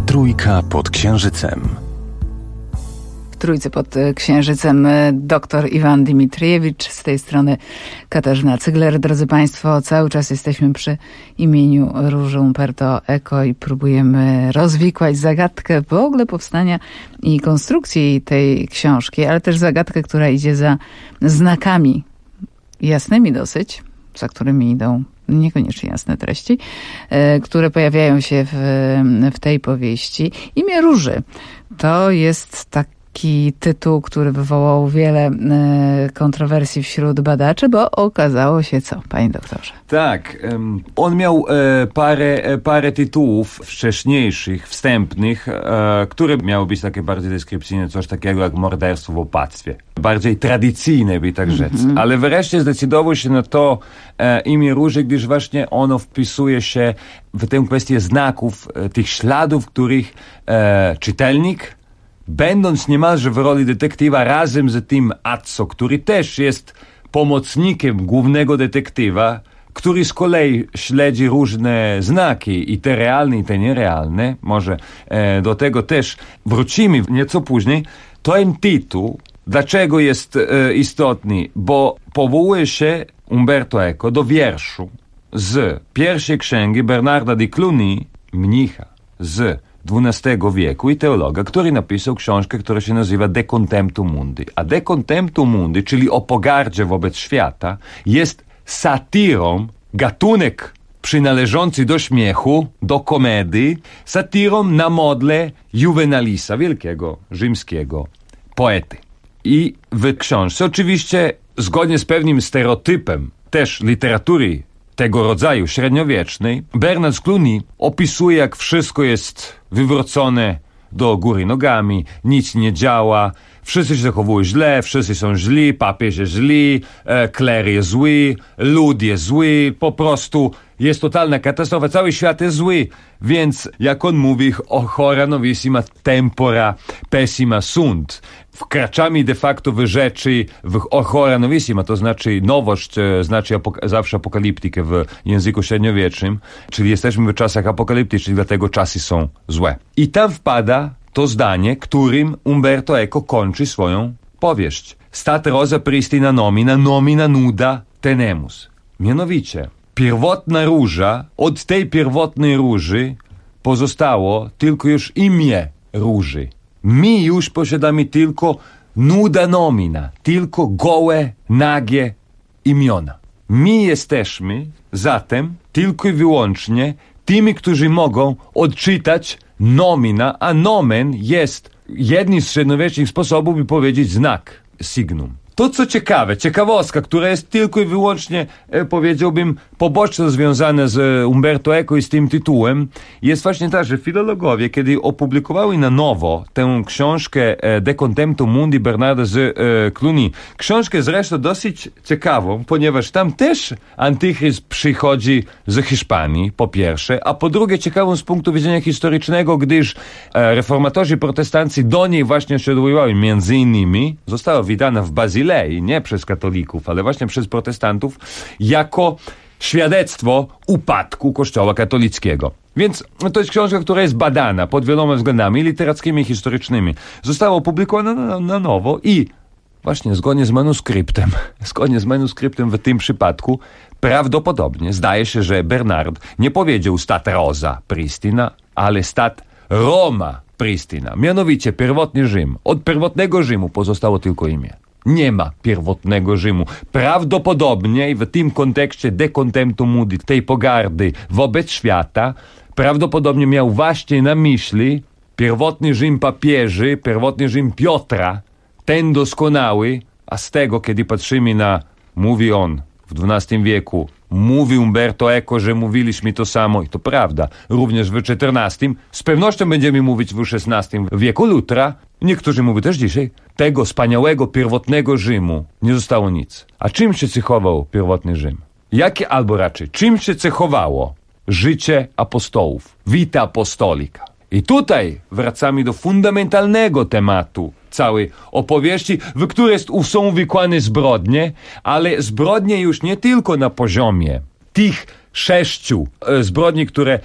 Trójka pod Księżycem. W Trójce pod Księżycem dr Iwan Dimitriewicz, z tej strony Katarzyna Cygler. Drodzy Państwo, cały czas jesteśmy przy imieniu Róży Umberto Eco i próbujemy rozwikłać zagadkę w ogóle powstania i konstrukcji tej książki, ale też zagadkę, która idzie za znakami jasnymi dosyć, za którymi idą niekoniecznie jasne treści, które pojawiają się w tej powieści. Imię Róży to jest taki tytuł, który wywołał wiele kontrowersji wśród badaczy, bo okazało się co, panie doktorze? Tak, on miał parę tytułów wcześniejszych, wstępnych, które miały być takie bardziej deskrypcyjne, coś takiego jak morderstwo w opactwie. Bardziej tradycyjne, by tak rzec. Ale wreszcie zdecydował się na to imię Róży, gdyż właśnie ono wpisuje się w tę kwestię znaków, tych śladów, których czytelnik, będąc niemalże w roli detektywa razem z tym Azzo, który też jest pomocnikiem głównego detektywa, który z kolei śledzi różne znaki, i te realne, i te nierealne, może do tego też wrócimy nieco później, ten tytuł, dlaczego jest istotny? Bo powołuje się Umberto Eco do wierszu z pierwszej księgi Bernarda di Cluny, mnicha z XII wieku i teologa, który napisał książkę, która się nazywa De Contemptu Mundi. A De Contemptu Mundi, czyli o pogardzie wobec świata, jest satyrą, gatunek przynależący do śmiechu, do komedii, satyrą na modle Juvenalisa, wielkiego rzymskiego poety. I w książce, oczywiście zgodnie z pewnym stereotypem też literatury tego rodzaju średniowiecznej, Bernard z Cluny opisuje, jak wszystko jest wywrócone do góry nogami, nic nie działa, wszyscy się zachowują źle, wszyscy są źli, papież jest źli, kler jest zły, lud jest zły, po prostu jest totalna katastrofa, cały świat jest zły. Więc, jak on mówi, hora novissima tempora pessima sunt. Wkraczamy de facto w rzeczy, w hora novissima, to znaczy nowość, znaczy zawsze apokaliptykę w języku średniowiecznym, czyli jesteśmy w czasach apokaliptycznych, dlatego czasy są złe. I tam wpada to zdanie, którym Umberto Eco kończy swoją powieść. Stat rosa pristina nomina nuda tenemus. Mianowicie, pierwotna róża, od tej pierwotnej róży pozostało tylko już imię róży. My już posiadamy tylko nuda nomina, tylko gołe, nagie imiona. My jesteśmy zatem tylko i wyłącznie tymi, którzy mogą odczytać nomina, a nomen jest jednym z średniowiecznych sposobów, by powiedzieć znak, signum. To, co ciekawe, ciekawostka, która jest tylko i wyłącznie, powiedziałbym, poboczno związana z Umberto Eco i z tym tytułem, jest właśnie ta, że filologowie, kiedy opublikowali na nowo tę książkę De Contemptu Mundi Bernarda z Cluny, książkę zresztą dosyć ciekawą, ponieważ tam też antychryst przychodzi z Hiszpanii, po pierwsze, a po drugie ciekawą z punktu widzenia historycznego, gdyż reformatorzy protestanci do niej właśnie się odwoływali. Między innymi została wydana w Bazylei, nie przez katolików, ale właśnie przez protestantów, jako świadectwo upadku Kościoła katolickiego. Więc to jest książka, która jest badana pod wieloma względami literackimi i historycznymi. Została opublikowana na nowo i właśnie zgodnie z manuskryptem w tym przypadku prawdopodobnie zdaje się, że Bernard nie powiedział stat rosa pristina, ale stat Roma pristina. Mianowicie pierwotny Rzym. Od pierwotnego Rzymu pozostało tylko imię. Nie ma pierwotnego Rzymu. Prawdopodobnie w tym kontekście De Contemptu Mundi, tej pogardy wobec świata, prawdopodobnie miał właśnie na myśli pierwotny Rzym papieży, pierwotny Rzym Piotra, ten doskonały, a z tego, kiedy patrzymy na, mówi on w XII wieku, mówi Umberto Eco, że mówiliśmy to samo i to prawda, również w XIV, z pewnością będziemy mówić w XVI wieku Lutra, niektórzy mówią też dzisiaj, tego wspaniałego pierwotnego Rzymu nie zostało nic. A czym się cechował pierwotny Rzym? Albo raczej, czym się cechowało życie apostołów, vita apostolica? I tutaj wracamy do fundamentalnego tematu całej opowieści, w której są uwikłane zbrodnie, ale zbrodnie już nie tylko na poziomie tych 6 zbrodni, które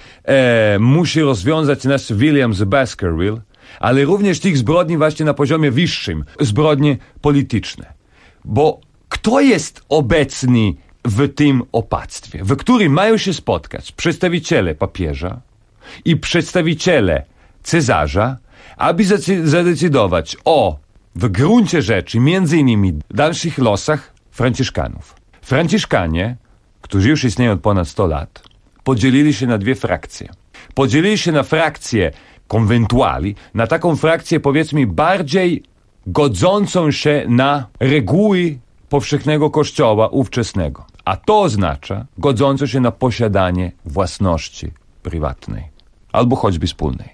musi rozwiązać nasz William z Baskerville, ale również tych zbrodni właśnie na poziomie wyższym, zbrodni polityczne. Bo kto jest obecny w tym opactwie, w którym mają się spotkać przedstawiciele papieża i przedstawiciele cesarza, aby zadecydować o, w gruncie rzeczy, między innymi dalszych losach Franciszkanów. Franciszkanie, którzy już istnieją od ponad 100 lat, podzielili się na 2 frakcje. Podzielili się na frakcję konwentuali, na taką frakcję, powiedzmy, bardziej godzącą się na reguły powszechnego kościoła ówczesnego. A to oznacza godzącą się na posiadanie własności prywatnej albo choćby wspólnej.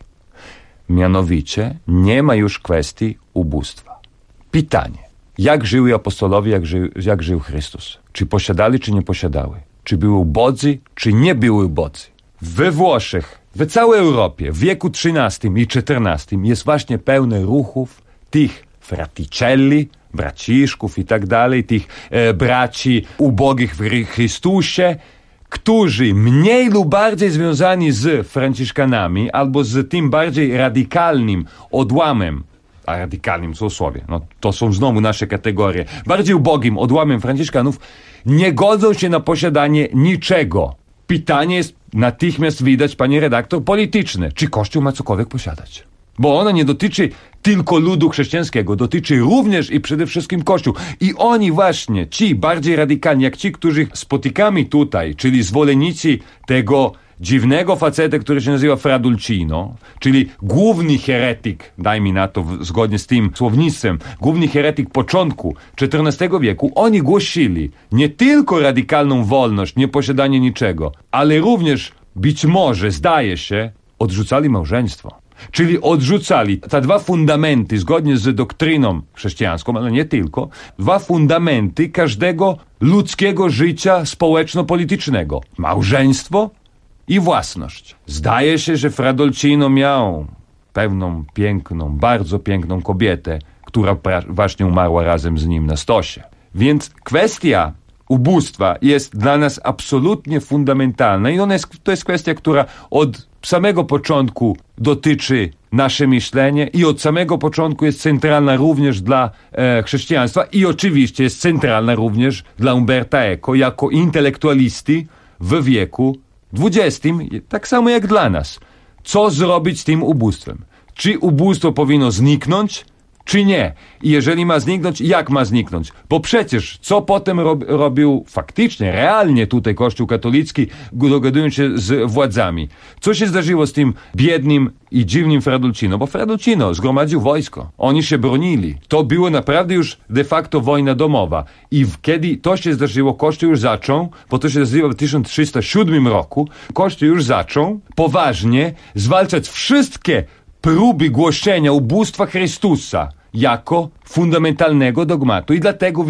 Mianowicie nie ma już kwestii ubóstwa. Pytanie, jak żyły apostolowie, jak żył Chrystus? Czy posiadali, czy nie posiadały? Czy były ubodzy, czy nie były ubodzy? We Włoszech, w całej Europie, w wieku XIII i XIV jest właśnie pełne ruchów tych fraticelli, braciszków i tak dalej, tych braci ubogich w Chrystusie, którzy mniej lub bardziej związani z Franciszkanami albo z tym bardziej radykalnym odłamem, a radykalnym cudzysłowie, no to są znowu nasze kategorie, bardziej ubogim odłamem Franciszkanów, nie godzą się na posiadanie niczego. Pytanie jest natychmiast widać, pani redaktor, polityczne. Czy Kościół ma cokolwiek posiadać? Bo ono nie dotyczy tylko ludu chrześcijańskiego, dotyczy również i przede wszystkim Kościół. I oni właśnie, ci bardziej radykalni, jak ci, których spotykamy tutaj, czyli zwolennicy tego dziwnego faceta, który się nazywa Fradulcino, czyli główny heretyk, dajmy na to zgodnie z tym słownictwem, główny heretyk początku XIV wieku, oni głosili nie tylko radykalną wolność, nieposiadanie niczego, ale również, być może, zdaje się, odrzucali małżeństwo. Czyli odrzucali te 2 fundamenty, zgodnie z doktryną chrześcijańską, ale nie tylko, 2 fundamenty każdego ludzkiego życia społeczno-politycznego. Małżeństwo i własność. Zdaje się, że Fradolcino miał pewną piękną, bardzo piękną kobietę, która właśnie umarła razem z nim na stosie. Więc kwestia ubóstwa jest dla nas absolutnie fundamentalna i to jest kwestia, która od samego początku dotyczy nasze myślenie i od samego początku jest centralna również dla chrześcijaństwa i oczywiście jest centralna również dla Umberta Eco jako intelektualisty w wieku XX, tak samo jak dla nas. Co zrobić z tym ubóstwem? Czy ubóstwo powinno zniknąć, czy nie? I jeżeli ma zniknąć, jak ma zniknąć? Bo przecież, co potem robił faktycznie, realnie tutaj Kościół katolicki, dogadując się z władzami? Co się zdarzyło z tym biednym i dziwnym Fradolcino? Bo Fradolcino zgromadził wojsko. Oni się bronili. To było naprawdę już de facto wojna domowa. I kiedy to się zdarzyło, Kościół już zaczął, bo to się zdarzyło w 1307 roku, Kościół już zaczął poważnie zwalczać wszystkie próby głoszenia ubóstwa Chrystusa jako fundamentalnego dogmatu i dlatego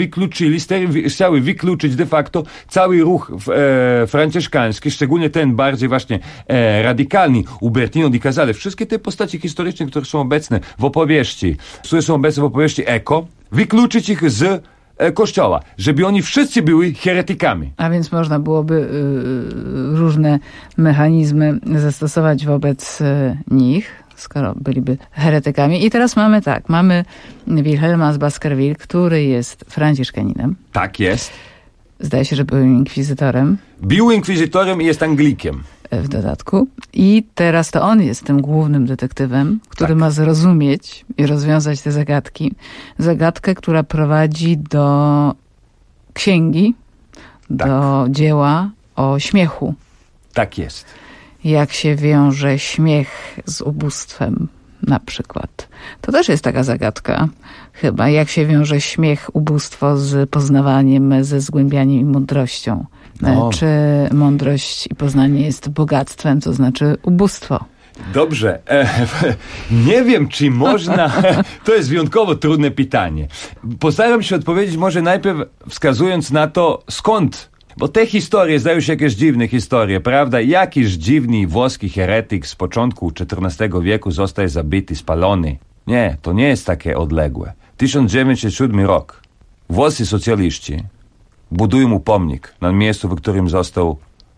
chciały wykluczyć de facto cały ruch franciszkański, szczególnie ten bardziej właśnie radykalny, Ubertino di Casale, wszystkie te postaci historyczne, które są obecne w opowieści, Eco, wykluczyć ich z Kościoła, żeby oni wszyscy byli heretykami. A więc można byłoby różne mechanizmy zastosować wobec nich, skoro byliby heretykami. I teraz mamy Wilhelma z Baskerville, który jest franciszkaninem. Tak jest. Zdaje się, że był inkwizytorem. Był inkwizytorem i jest Anglikiem. W dodatku. I teraz to on jest tym głównym detektywem, który ma zrozumieć i rozwiązać te zagadki. Zagadkę, która prowadzi do księgi, do dzieła o śmiechu. Tak jest. Jak się wiąże śmiech z ubóstwem na przykład. To też jest taka zagadka chyba. Jak się wiąże śmiech, ubóstwo z poznawaniem, ze zgłębianiem i mądrością. No. Czy mądrość i poznanie jest bogactwem, to znaczy ubóstwo? Dobrze. Nie wiem, czy można... To jest wyjątkowo trudne pytanie. Postaram się odpowiedzieć może najpierw wskazując na to, skąd. Bo te historie zdają się jakieś dziwne historie, prawda? Jakiś dziwny włoski heretyk z początku XIV wieku zostaje zabity, spalony. Nie, to nie jest takie odległe. 1907 rok. Włoscy socjaliści budują mu pomnik na miejscu, w którym został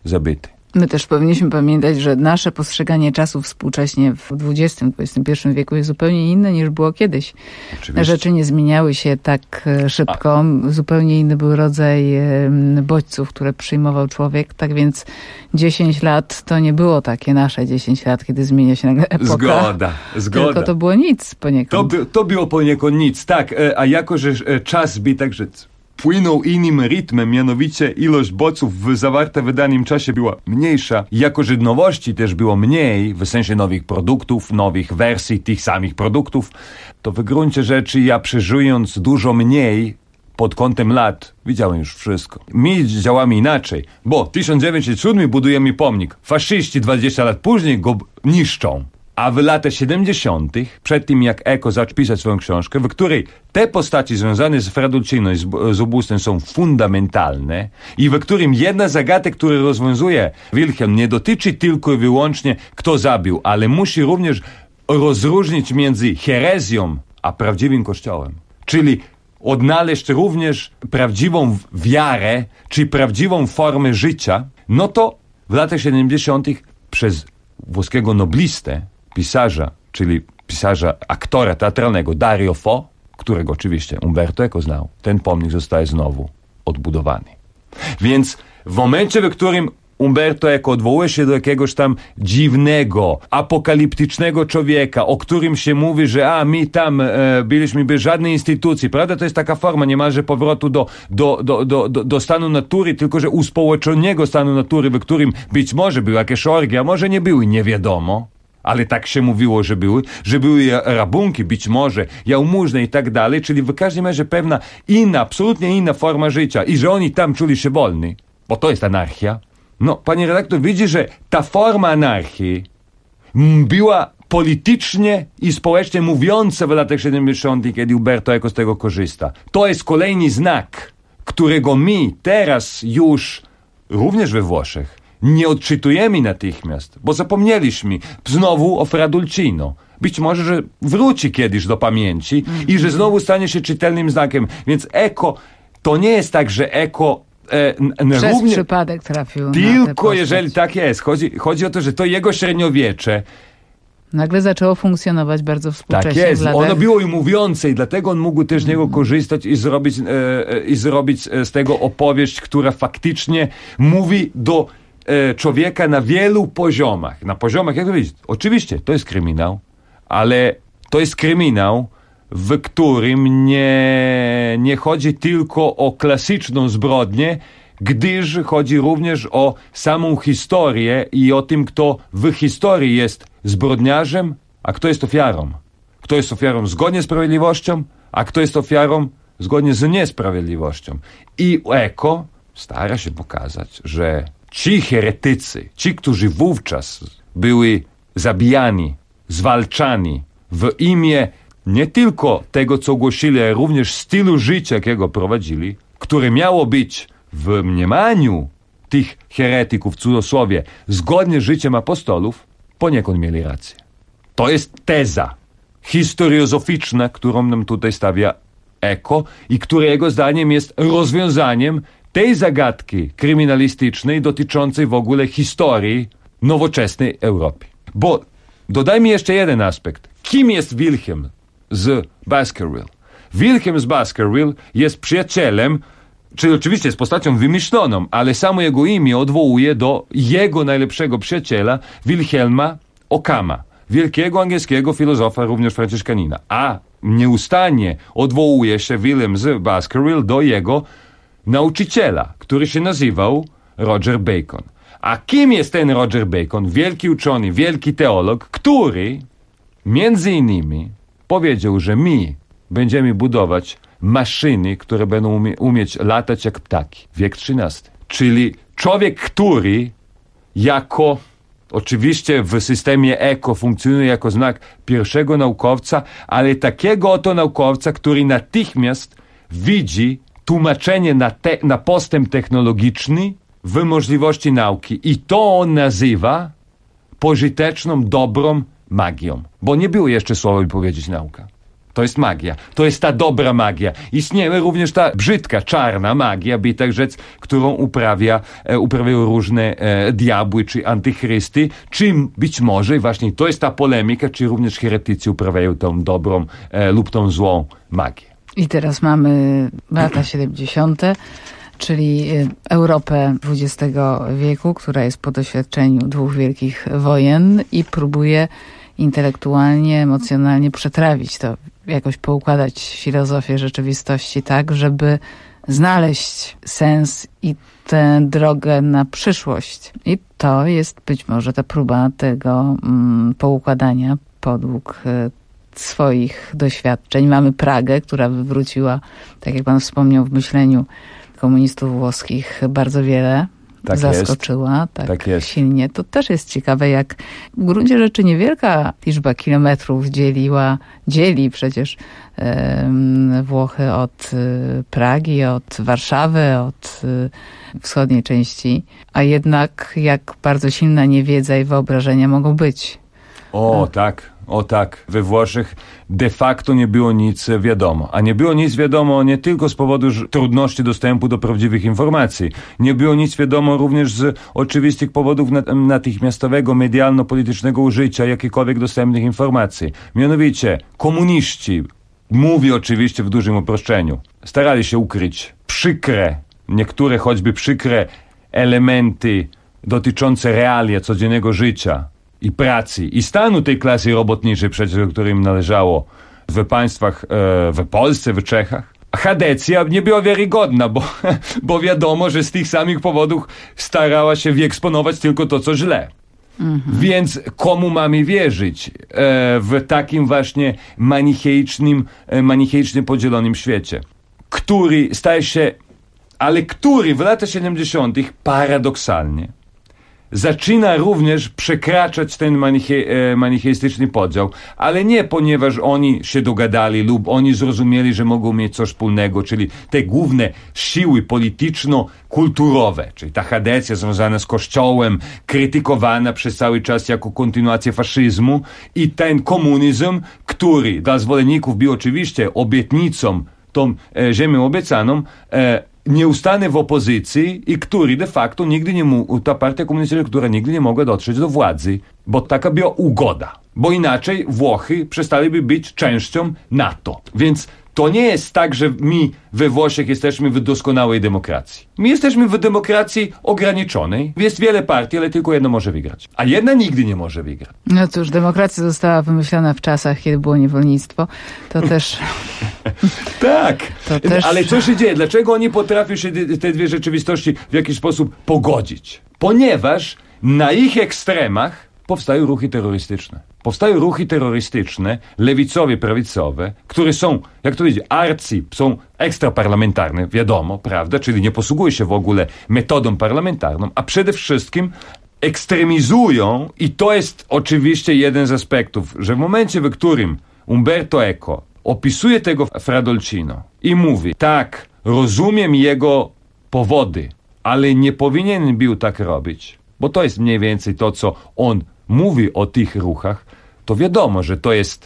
zabity. My też powinniśmy pamiętać, że nasze postrzeganie czasu współcześnie w XX-XXI wieku jest zupełnie inne niż było kiedyś. Oczywiście. Rzeczy nie zmieniały się tak szybko. Zupełnie inny był rodzaj bodźców, które przyjmował człowiek. Tak więc 10 lat to nie było takie nasze 10 lat, kiedy zmienia się nagle epoka. Zgoda. Tylko to było nic poniekąd. To było poniekąd nic, tak. A jako, że czas by także płynął innym rytmem, mianowicie ilość bodźców zawarta w danym czasie była mniejsza. Jako, że nowości też było mniej, w sensie nowych produktów, nowych wersji tych samych produktów, to w gruncie rzeczy ja przeżyjąc dużo mniej pod kątem lat, widziałem już wszystko. My działamy inaczej, bo w 1907 budujemy pomnik. Faszyści 20 lat później go niszczą. A w latach 70., przed tym jak Eco zaczął pisać swoją książkę, w której te postaci związane z Fradulciną i z ubóstwem są fundamentalne i w którym jedna zagadka, którą rozwiązuje Wilhelm, nie dotyczy tylko i wyłącznie kto zabił, ale musi również rozróżnić między herezją a prawdziwym kościołem. Czyli odnaleźć również prawdziwą wiarę, czy prawdziwą formę życia, no to w latach 70. przez włoskiego noblistę, pisarza, czyli pisarza, aktora teatralnego Dario Fo, którego oczywiście Umberto Eco znał, ten pomnik zostaje znowu odbudowany. Więc w momencie, w którym Umberto Eco odwołuje się do jakiegoś tam dziwnego, apokaliptycznego człowieka, o którym się mówi, że my tam byliśmy bez żadnej instytucji, prawda? To jest taka forma niemalże powrotu do stanu natury, tylko że uspołeczonego stanu natury, w którym być może były jakieś orgie, a może nie były, nie wiadomo. Ale tak się mówiło, że były rabunki, być może, jałmużny i tak dalej, czyli w każdym razie pewna inna, absolutnie inna forma życia i że oni tam czuli się wolni, bo to jest anarchia. No, panie redaktor, widzi, że ta forma anarchii była politycznie i społecznie mówiąca w latach 70., kiedy Umberto Eco z tego korzysta. To jest kolejny znak, którego my teraz już, również we Włoszech, nie odczytujemy natychmiast, bo zapomnieliśmy znowu o Fradulcino. Być może, że wróci kiedyś do pamięci i że znowu stanie się czytelnym znakiem. Więc Eco, to nie jest tak, że Eco przez przypadek trafił tylko jeżeli tak jest. Chodzi o to, że to jego średniowiecze nagle zaczęło funkcjonować bardzo współcześnie. Tak jest. Ono było i mówiące i dlatego on mógł też z niego korzystać i zrobić z tego opowieść, która faktycznie mówi do człowieka na wielu poziomach. Na poziomach, jak to powiedzieć? Oczywiście, to jest kryminał, ale to jest kryminał, w którym nie chodzi tylko o klasyczną zbrodnię, gdyż chodzi również o samą historię i o tym, kto w historii jest zbrodniarzem, a kto jest ofiarą. Kto jest ofiarą zgodnie z sprawiedliwością, a kto jest ofiarą zgodnie z niesprawiedliwością. I Eco stara się pokazać, że ci heretycy, ci, którzy wówczas byli zabijani, zwalczani w imię nie tylko tego, co głosili, ale również stylu życia, jakiego prowadzili, które miało być w mniemaniu tych heretyków, w cudzysłowie, zgodnie z życiem apostolów, poniekąd mieli rację. To jest teza historiozoficzna, którą nam tutaj stawia Eco i która jego zdaniem jest rozwiązaniem tej zagadki kryminalistycznej dotyczącej w ogóle historii nowoczesnej Europy. Bo dodajmy jeszcze jeden aspekt. Kim jest Wilhelm z Baskerville? Wilhelm z Baskerville jest przyjacielem, czyli oczywiście jest postacią wymyśloną, ale samo jego imię odwołuje do jego najlepszego przyjaciela, Wilhelma Ockhama, wielkiego angielskiego filozofa, również franciszkanina. A nieustannie odwołuje się Wilhelm z Baskerville do jego nauczyciela, który się nazywał Roger Bacon. A kim jest ten Roger Bacon? Wielki uczony, wielki teolog, który między innymi powiedział, że my będziemy budować maszyny, które będą umieć latać jak ptaki. Wiek XIII. Czyli człowiek, który jako, oczywiście w systemie Eco funkcjonuje jako znak pierwszego naukowca, ale takiego oto naukowca, który natychmiast widzi tłumaczenie na postęp technologiczny w możliwości nauki. I to on nazywa pożyteczną, dobrą magią. Bo nie było jeszcze słowa powiedzieć nauka. To jest magia. To jest ta dobra magia. Istnieje również ta brzydka, czarna magia, by tak rzec, którą uprawiają różne diabły czy antychrysty. Czym być może, i właśnie to jest ta polemika, czy również heretycy uprawiają tą dobrą lub tą złą magię. I teraz mamy lata 70., czyli Europę XX wieku, która jest po doświadczeniu 2 wielkich wojen i próbuje intelektualnie, emocjonalnie przetrawić to, jakoś poukładać filozofię rzeczywistości tak, żeby znaleźć sens i tę drogę na przyszłość. I to jest być może ta próba tego poukładania podług swoich doświadczeń. Mamy Pragę, która wywróciła, tak jak pan wspomniał, w myśleniu komunistów włoskich bardzo wiele. Tak zaskoczyła jest. Tak silnie. To też jest ciekawe, jak w gruncie rzeczy niewielka liczba kilometrów dzieli przecież Włochy od Pragi, od Warszawy, od wschodniej części, a jednak jak bardzo silna niewiedza i wyobrażenia mogą być. O tak, we Włoszech de facto nie było nic wiadomo. A nie było nic wiadomo nie tylko z powodu trudności dostępu do prawdziwych informacji. Nie było nic wiadomo również z oczywistych powodów natychmiastowego, medialno-politycznego użycia jakichkolwiek dostępnych informacji. Mianowicie komuniści, mówię oczywiście w dużym uproszczeniu, starali się ukryć niektóre choćby przykre elementy dotyczące realia codziennego życia i pracy, i stanu tej klasy robotniczej, przecież do którym należało w państwach, w Polsce, w Czechach. Chadecja nie była wiarygodna, bo wiadomo, że z tych samych powodów starała się wyeksponować tylko to, co źle. Więc komu mamy wierzyć w takim właśnie manicheicznie podzielonym świecie, który staje się, który w latach 70. paradoksalnie zaczyna również przekraczać ten manicheistyczny podział, ale nie ponieważ oni się dogadali lub oni zrozumieli, że mogą mieć coś wspólnego, czyli te główne siły polityczno-kulturowe, czyli ta chadecja związana z Kościołem, krytykowana przez cały czas jako kontynuacja faszyzmu, i ten komunizm, który dla zwolenników był oczywiście obietnicą, tą ziemią obiecaną, nieustanny w opozycji i który de facto nigdy nie mógł, ta partia komunistyczna, która nigdy nie mogła dotrzeć do władzy, bo taka była ugoda. Bo inaczej Włochy przestaliby być częścią NATO. Więc to nie jest tak, że my we Włoszech jesteśmy w doskonałej demokracji. My jesteśmy w demokracji ograniczonej. Jest wiele partii, ale tylko jedna może wygrać. A jedna nigdy nie może wygrać. No cóż, demokracja została wymyślona w czasach, kiedy było niewolnictwo. To też... Tak, ale co się dzieje? Dlaczego oni potrafią się te dwie rzeczywistości w jakiś sposób pogodzić? Ponieważ na ich ekstremach powstają ruchy terrorystyczne. Powstają ruchy terrorystyczne, lewicowe, prawicowe, które są, jak to powiedzieć, są ekstraparlamentarne, wiadomo, prawda? Czyli nie posługują się w ogóle metodą parlamentarną, a przede wszystkim ekstremizują, i to jest oczywiście jeden z aspektów, że w momencie, w którym Umberto Eco opisuje tego Fradolcino i mówi, tak, rozumiem jego powody, ale nie powinien był tak robić, bo to jest mniej więcej to, co on mówi o tych ruchach, to wiadomo, że to jest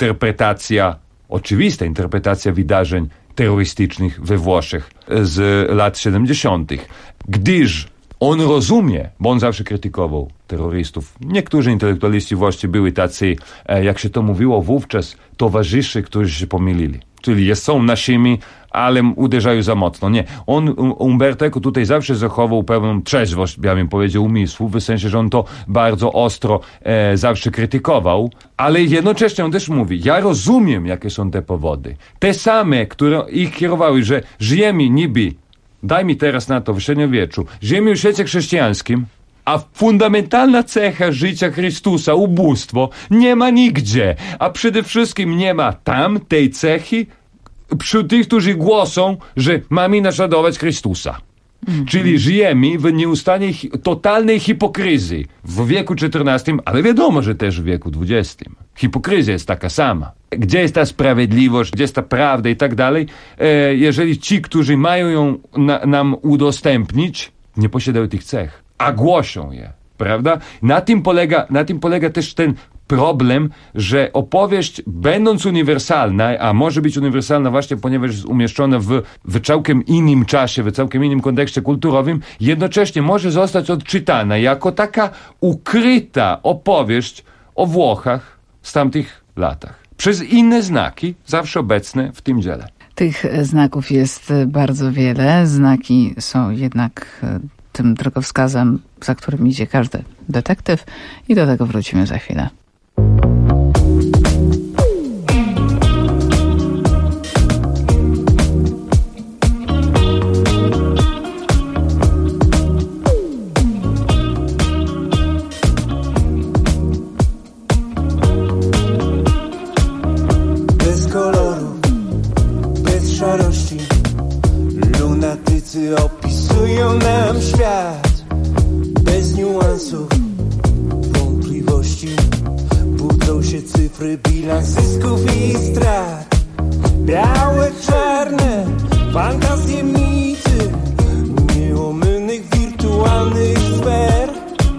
oczywista interpretacja wydarzeń terrorystycznych we Włoszech z lat 70. Gdyż on rozumie, bo on zawsze krytykował terrorystów. Niektórzy intelektualiści włości były tacy, jak się to mówiło wówczas, towarzyszy, którzy się pomylili. Czyli są naszymi, ale uderzają za mocno. Nie. Umberto Eco tutaj zawsze zachował pewną trzeźwość, ja bym powiedział, umysłu, w sensie, że on to bardzo ostro zawsze krytykował, ale jednocześnie on też mówi, ja rozumiem, jakie są te powody. Te same, które ich kierowały, że żyjemy niby, daj mi teraz na to, w średniowieczu, żyjemy w świecie chrześcijańskim, a fundamentalna cecha życia Chrystusa, ubóstwo, nie ma nigdzie. A przede wszystkim nie ma tam tej cechy wśród tych, którzy głoszą, że mamy naśladować Chrystusa. Czyli żyjemy w nieustannej, totalnej hipokryzji w wieku XIV, ale wiadomo, że też w wieku XX. Hipokryzja jest taka sama. Gdzie jest ta sprawiedliwość, gdzie jest ta prawda i tak dalej, jeżeli ci, którzy mają ją nam udostępnić, nie posiadają tych cech, a głoszą je, prawda? Na tym polega też ten problem, że opowieść, będąc uniwersalna, a może być uniwersalna właśnie ponieważ jest umieszczona w całkiem innym czasie, w całkiem innym kontekście kulturowym, jednocześnie może zostać odczytana jako taka ukryta opowieść o Włochach z tamtych latach. Przez inne znaki, zawsze obecne w tym dziele. Tych znaków jest bardzo wiele. Znaki są jednak tym drogowskazem, za którym idzie każdy detektyw i do tego wrócimy za chwilę. Bez koloru, bez szarości, lunatycy opisują nam świat. Bez niuansów, wątpliwości, budzą się cyfry, bilans zysków i strat. Białe, czarne, fantazje, mity, nieomylnych wirtualnych sfer.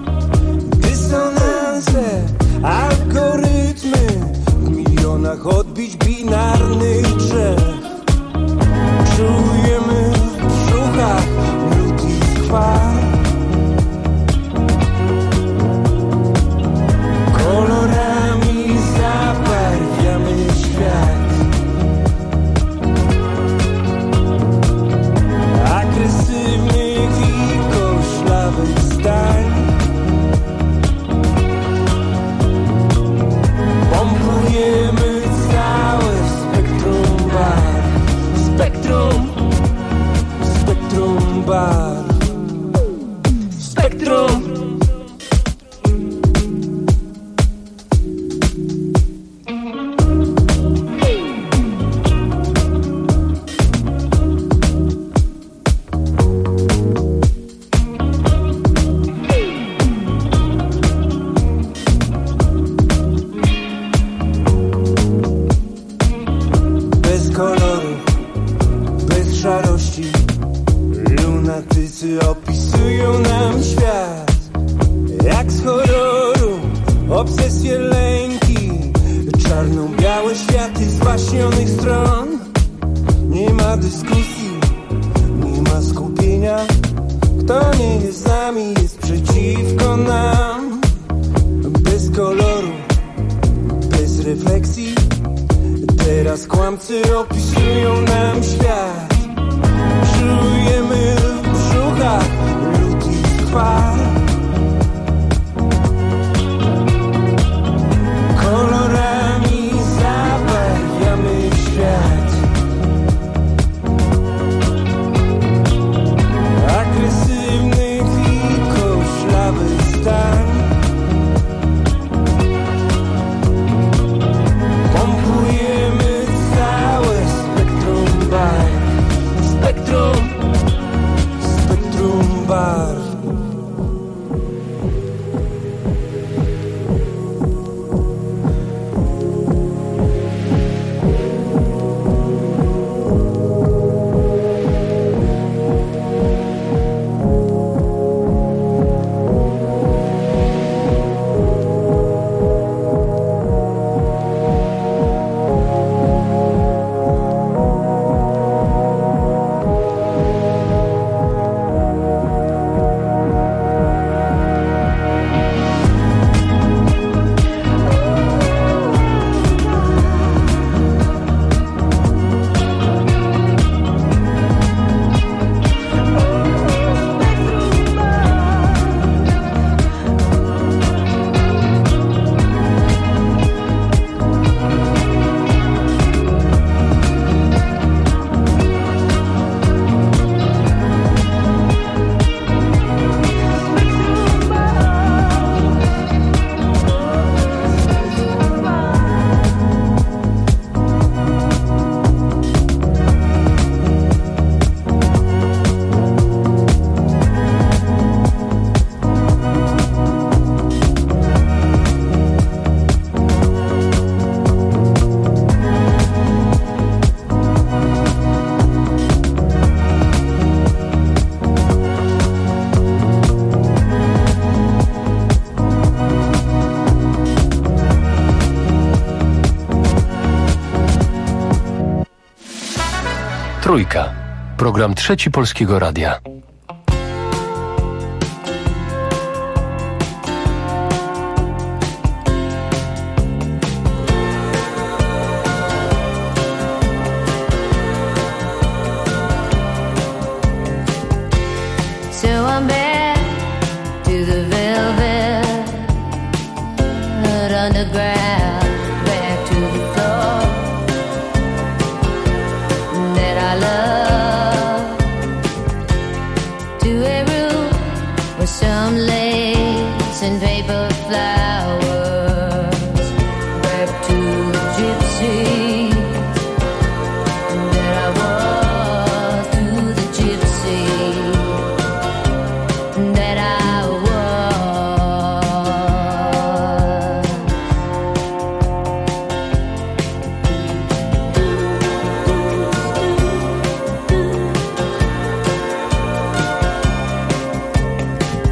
Dysonanse, algorytmy, w milionach odbić binarnych drzew. Czujemy w brzuchach lód i skwar. Kolorami zabarwiamy świat. Agresywnych i koślawych zdań. Pompujemy całe spektrum barw. Spektrum barw. Spektrum. Bez koloru, bez szarości, lunatycy opisują nam świat. Jak z horroru, obsesje, lęki, czarno-białe światy zwaśnionych stron. Nie ma dyskusji, nie ma skupienia. Kto nie jest z nami, jest przeciwko nam. Bez koloru, bez refleksji, teraz kłamcy opisują nam świat. Czujemy w brzuchach lód i skwar. Kolorami zabarwiamy świat. Agresywnych i koślawych zdań. Pompujemy całe spektrum barw. Spektrum barw. Trójka. Program Trzeci Polskiego Radia.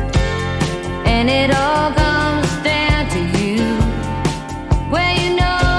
And it all comes down to you. Well, you know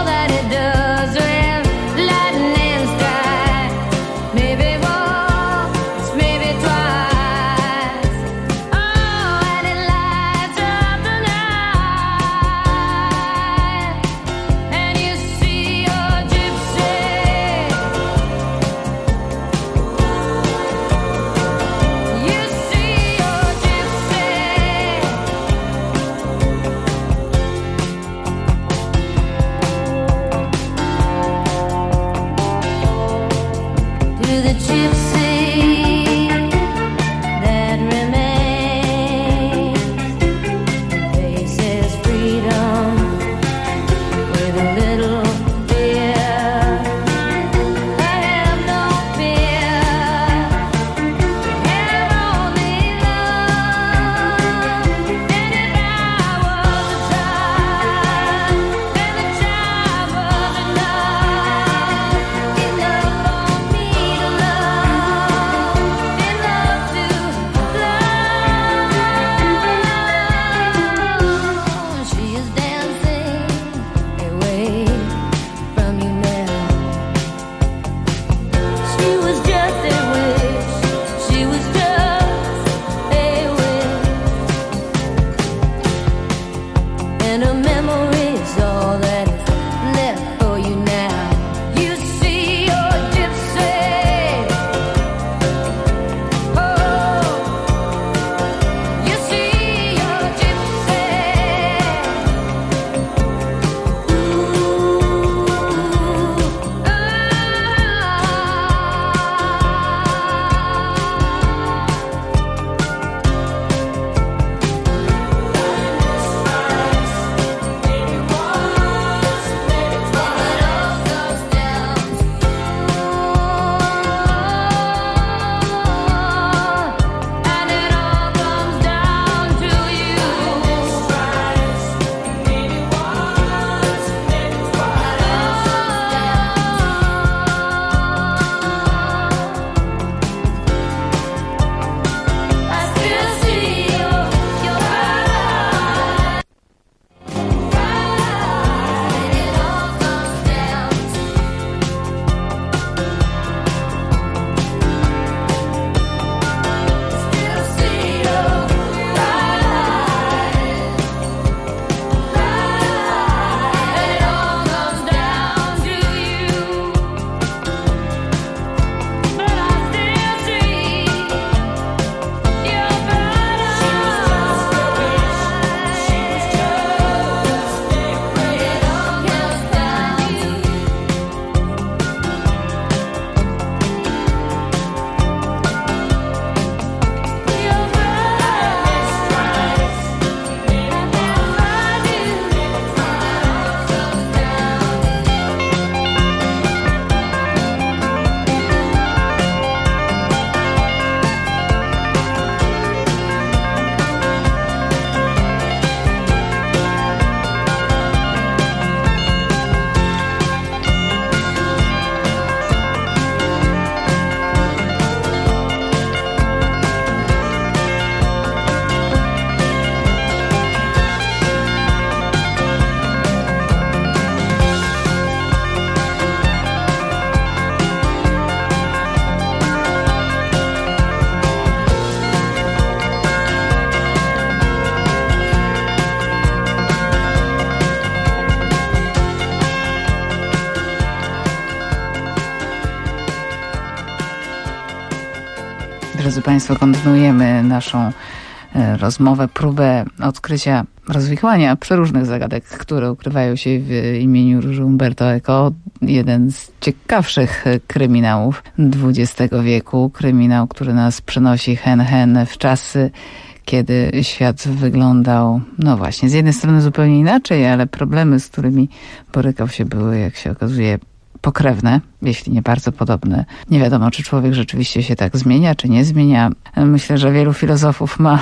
drodzy Państwo, kontynuujemy naszą rozmowę, próbę odkrycia, rozwikłania przeróżnych zagadek, które ukrywają się w imieniu Róży Umberto Eco. Jeden z ciekawszych kryminałów XX wieku. Kryminał, który nas przenosi hen w czasy, kiedy świat wyglądał, no właśnie, z jednej strony zupełnie inaczej, ale problemy, z którymi borykał się, były, jak się okazuje, pokrewne, jeśli nie bardzo podobne. Nie wiadomo, czy człowiek rzeczywiście się tak zmienia, czy nie zmienia. Myślę, że wielu filozofów ma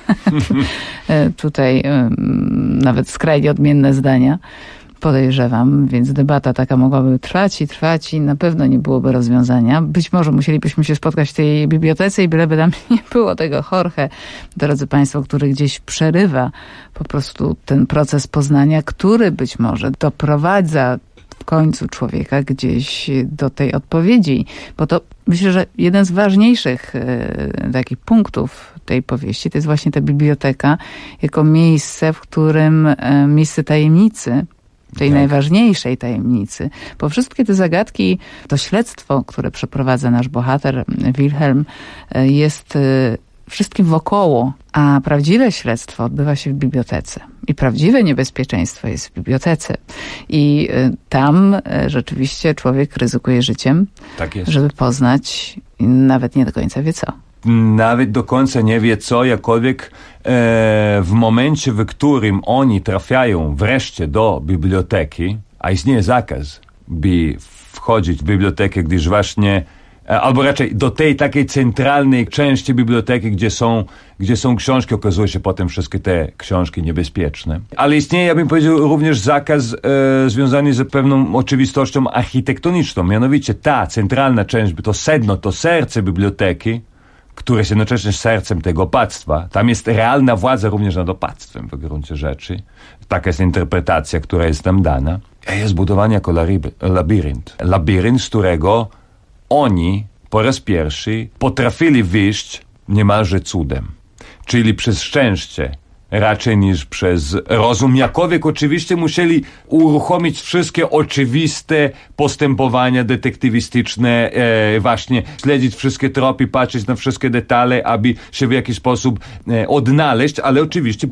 tutaj nawet skrajnie odmienne zdania. Podejrzewam, więc debata taka mogłaby trwać i na pewno nie byłoby rozwiązania. Być może musielibyśmy się spotkać w tej bibliotece i byleby tam nie było tego Jorge, drodzy Państwo, który gdzieś przerywa po prostu ten proces poznania, który być może doprowadza w końcu człowieka gdzieś do tej odpowiedzi. Bo to myślę, że jeden z ważniejszych takich punktów tej powieści to jest właśnie ta biblioteka jako miejsce, w którym miejsce tajemnicy, tej najważniejszej tajemnicy, bo wszystkie te zagadki, to śledztwo, które przeprowadza nasz bohater Wilhelm, jest wszystkim wokoło, a prawdziwe śledztwo odbywa się w bibliotece. I prawdziwe niebezpieczeństwo jest w bibliotece. I tam rzeczywiście człowiek ryzykuje życiem, Tak jest. żeby poznać, nawet nie do końca wie co. Nawet do końca nie wie co, jakkolwiek w momencie, w którym oni trafiają wreszcie do biblioteki, a istnieje zakaz, by wchodzić w bibliotekę, gdyż właśnie, albo raczej do tej takiej centralnej części biblioteki, gdzie są książki, okazuje się potem wszystkie te książki niebezpieczne. Ale istnieje, ja bym powiedział, również zakaz związany z pewną oczywistością architektoniczną, mianowicie ta centralna część, to sedno, to serce biblioteki, które jest jednocześnie sercem tego opactwa. Tam jest realna władza również nad opactwem w gruncie rzeczy. Taka jest interpretacja, która jest nam dana. Jest budowany jako labirynt. Labirynt, z którego oni po raz pierwszy potrafili wyjść niemalże cudem. Czyli przez szczęście, raczej niż przez rozum. Jakkolwiek oczywiście musieli uruchomić wszystkie oczywiste postępowania detektywistyczne, właśnie śledzić wszystkie tropy, patrzeć na wszystkie detale, aby się w jakiś sposób odnaleźć, ale oczywiście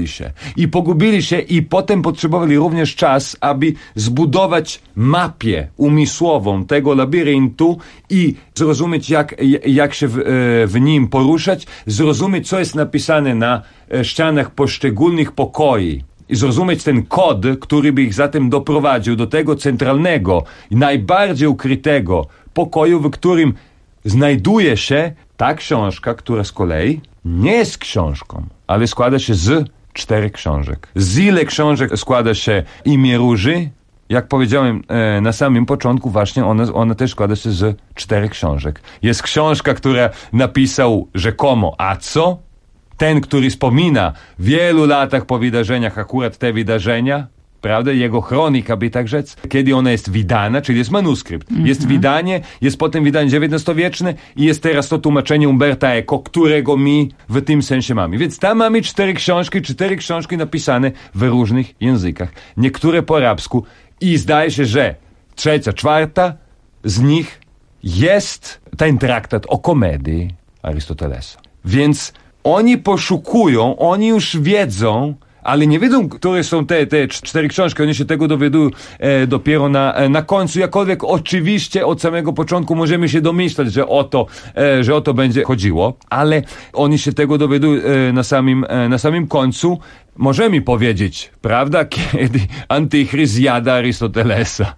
pogubili się i potem potrzebowali również czas, aby zbudować mapię umysłową tego labiryntu i zrozumieć, jak się w nim poruszać, zrozumieć, co jest napisane na ścianach poszczególnych pokoi i zrozumieć ten kod, który by ich zatem doprowadził do tego centralnego i najbardziej ukrytego pokoju, w którym znajduje się ta książka, która z kolei nie jest książką, ale składa się z 4 książek. Z ile książek składa się Imię Róży? Jak powiedziałem na samym początku, właśnie ona też składa się z 4 książek. Jest książka, która napisał rzekomo Azzo, ten, który wspomina w wielu latach po wydarzeniach akurat te wydarzenia, prawda, jego chronika, by tak rzec, kiedy ona jest wydana, czyli jest manuskrypt. Jest wydanie, jest potem wydanie XIX-wieczne i jest teraz to tłumaczenie Umberta Eco, którego my w tym sensie mamy. Więc tam mamy 4 książki napisane w różnych językach. Niektóre po arabsku i zdaje się, że 3., 4. z nich jest ten traktat o komedii Arystotelesa. Więc oni poszukują, oni już wiedzą, ale nie wiedzą, które są te 4 książki. Oni się tego dowiadują dopiero na końcu. Jakkolwiek oczywiście od samego początku możemy się domyślać, że o to będzie chodziło, ale oni się tego dowiadują na samym końcu. Możemy powiedzieć, prawda, kiedy Antychryst zjada Arystotelesa.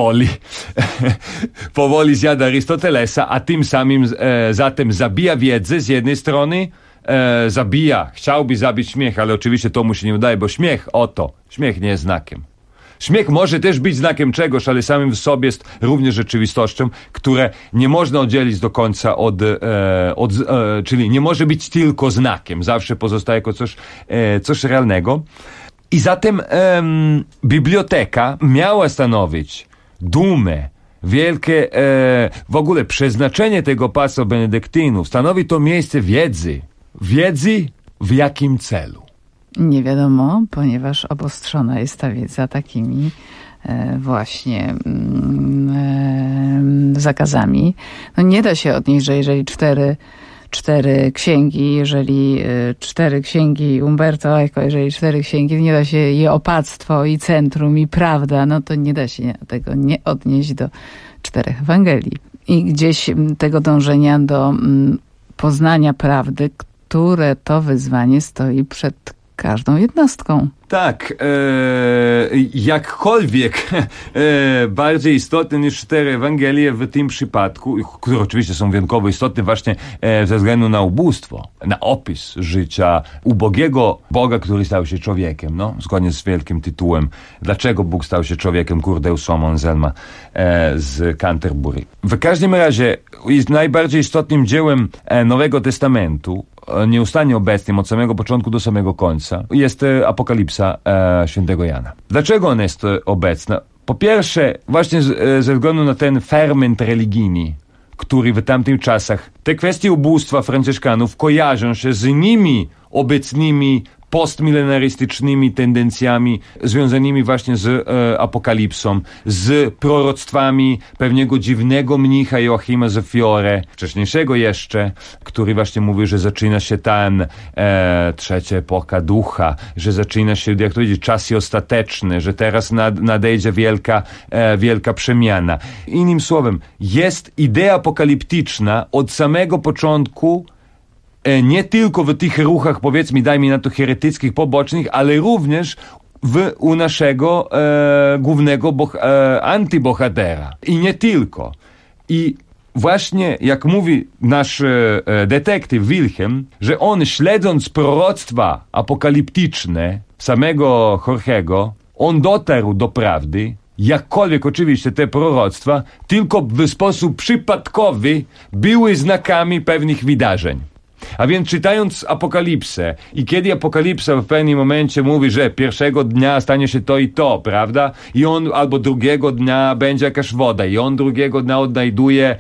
Powoli zjada Arystotelesa, a tym samym zatem zabija wiedzę z jednej strony, chciałby zabić śmiech, ale oczywiście to mu się nie udaje, bo śmiech nie jest znakiem. Śmiech może też być znakiem czegoś, ale samym w sobie jest również rzeczywistością, które nie można oddzielić do końca czyli nie może być tylko znakiem, zawsze pozostaje jako coś realnego. I zatem biblioteka miała stanowić dumę, wielkie w ogóle przeznaczenie tego Pałacu Benedyktynów, stanowi to miejsce wiedzy w jakim celu? Nie wiadomo, ponieważ obostrzona jest ta wiedza takimi właśnie zakazami. No nie da się odnieść, że jeżeli 4 księgi, jeżeli 4 księgi Umberto Eco, jeżeli 4 księgi, nie da się je opactwo i centrum i prawda, no to nie da się tego nie odnieść do 4 Ewangelii. I gdzieś tego dążenia do poznania prawdy, które to wyzwanie stoi przed każdą jednostką. Tak, jakkolwiek bardziej istotne niż 4 Ewangelie w tym przypadku, które oczywiście są wyjątkowo istotne właśnie ze względu na ubóstwo, na opis życia ubogiego Boga, który stał się człowiekiem, no, zgodnie z wielkim tytułem Dlaczego Bóg stał się człowiekiem? Kur Deus homo Anselma z Canterbury. W każdym razie jest najbardziej istotnym dziełem Nowego Testamentu, nieustannie obecnym od samego początku do samego końca, jest Apokalipsa świętego Jana. Dlaczego ona jest obecna? Po pierwsze, właśnie ze względu na ten ferment religijny, który w tamtych czasach, te kwestie ubóstwa franciszkanów kojarzą się z innymi obecnymi postmilenarystycznymi tendencjami związanymi właśnie z apokalipsą, z proroctwami pewnego dziwnego mnicha Joachima z Fiore, wcześniejszego jeszcze, który właśnie mówi, że zaczyna się ten trzecia epoka ducha, że zaczyna się, jak to powiedzieć, czas ostateczny, że teraz nadejdzie wielka przemiana. Innym słowem, jest idea apokaliptyczna od samego początku, nie tylko w tych ruchach, powiedzmy, dajmy na to heretyckich, pobocznych, ale również u naszego głównego antybohatera. I nie tylko. I właśnie, jak mówi nasz detektyw Wilhelm, że on, śledząc proroctwa apokaliptyczne samego Jorge'ego, on dotarł do prawdy, jakkolwiek oczywiście te proroctwa tylko w sposób przypadkowy były znakami pewnych wydarzeń. A więc czytając Apokalipsę i kiedy Apokalipsa w pewnym momencie mówi, że pierwszego dnia stanie się to i to, prawda? I on albo drugiego dnia będzie jakaś woda i on drugiego dnia odnajduje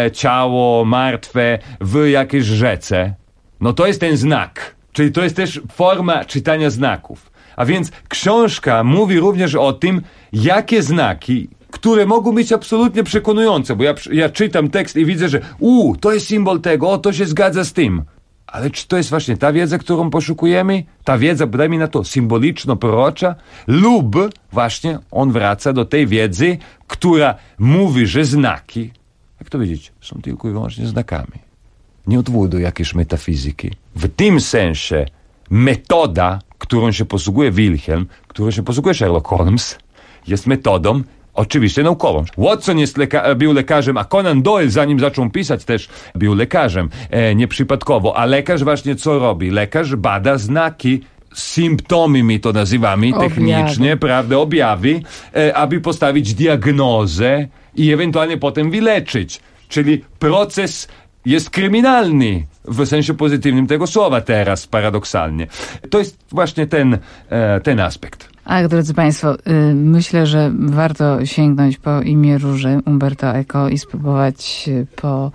ciało martwe w jakiejś rzece. No to jest ten znak. Czyli to jest też forma czytania znaków. A więc książka mówi również o tym, jakie znaki, które mogą być absolutnie przekonujące, bo ja czytam tekst i widzę, że to jest symbol tego, to się zgadza z tym. Ale czy to jest właśnie ta wiedza, którą poszukujemy? Ta wiedza, dajmy na to, symboliczno-prorocza? Lub właśnie on wraca do tej wiedzy, która mówi, że znaki, jak to powiedzieć, są tylko i wyłącznie znakami. Nie odwołują jakiejś metafizyki. W tym sensie metoda, którą się posługuje Wilhelm, którą się posługuje Sherlock Holmes, jest metodą oczywiście naukową. Watson był lekarzem, a Conan Doyle, zanim zaczął pisać, też był lekarzem. Nieprzypadkowo. A lekarz właśnie co robi? Lekarz bada znaki, symptomy my to nazywamy technicznie, prawda, objawy, aby postawić diagnozę i ewentualnie potem wyleczyć. Czyli proces jest kryminalny w sensie pozytywnym tego słowa teraz, paradoksalnie. To jest właśnie ten aspekt. Ach, drodzy Państwo, myślę, że warto sięgnąć po imię Róży Umberto Eco i spróbować po